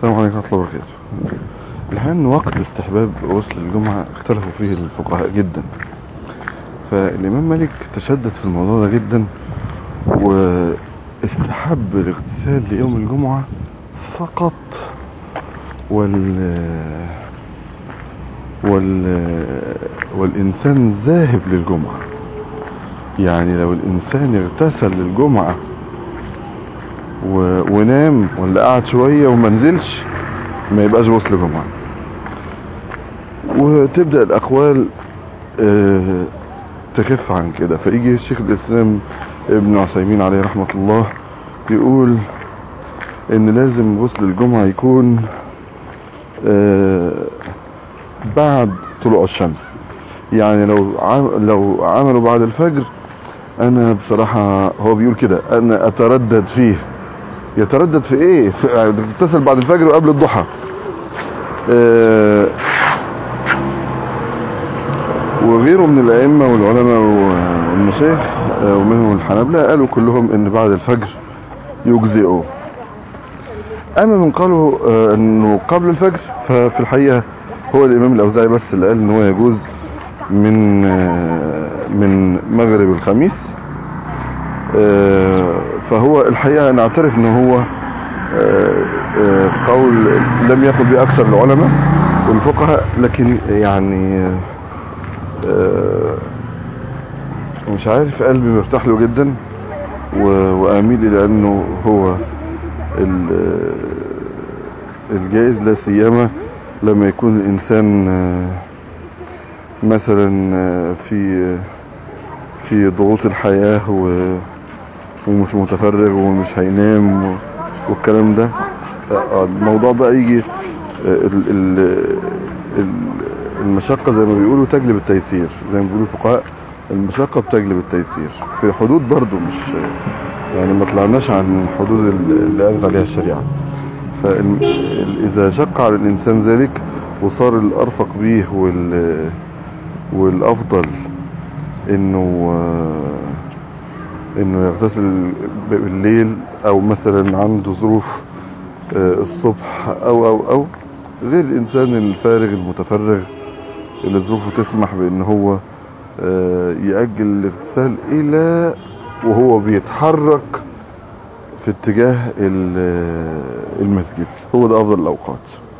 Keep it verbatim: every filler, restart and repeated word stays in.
السلام عليكم ورحمة الله وبركاته. الحقيقة إن وقت استحباب غسل الجمعة اختلفوا فيه الفقهاء جدا، فالإمام مالك تشدد في الموضوع ده جدا واستحب الاغتسال ليوم الجمعة فقط، وال وال والإنسان ذاهب للجمعة. يعني لو الإنسان اغتسل للجمعة و... ونام ولا قعد شوية وما نزلش ما يبقاش غسل جمعة. وتبدأ الأقوال اه تخف عن كده، فيجي الشيخ الإسلام ابن عثيمين عليه رحمة الله يقول إن لازم غسل الجمعة يكون اه بعد طلوع الشمس. يعني لو عم... لو عملوا بعد الفجر، أنا بصراحة هو بيقول كده أنا أتردد فيه. يتردد في ايه؟ تتصل بعد الفجر وقبل الضحى. أه وغيره من الائمه والعلماء والمشايخ أه ومنهم الحنابلة قالوا كلهم ان بعد الفجر يجزئوا. اما من قالوا أه انه قبل الفجر، ففي الحقيقه هو الامام الاوزاعي بس اللي قال ان هو يجوز من أه من مغرب الخميس. أه فهو الحقيقة نعترف ان هو قول لم يقل به اكثر العلماء والفقهاء، لكن يعني مش عارف، قلبي مرتاح له جدا واميل الى انه هو الجائز، لا سيما لما يكون الانسان مثلا في في ضغوط الحياة ومش متفرغ ومش هينام والكلام ده. الموضوع بقى يجي المشقة زي ما بيقولوا تجلب التيسير، زي ما بيقولوا الفقهاء المشقة بتجلب التيسير، في حدود برضو مش يعني ما طلعناش عن حدود اللي قالت عليها الشريعة. فإذا شق على الإنسان ذلك وصار الأرفق به والأفضل إنه انه يغتسل بالليل، او مثلا عنده ظروف الصبح او او او غير الانسان الفارغ المتفرغ اللي ظروفه تسمح بان هو يأجل الاغتسال الى وهو بيتحرك في اتجاه المسجد، هو ده افضل الاوقات.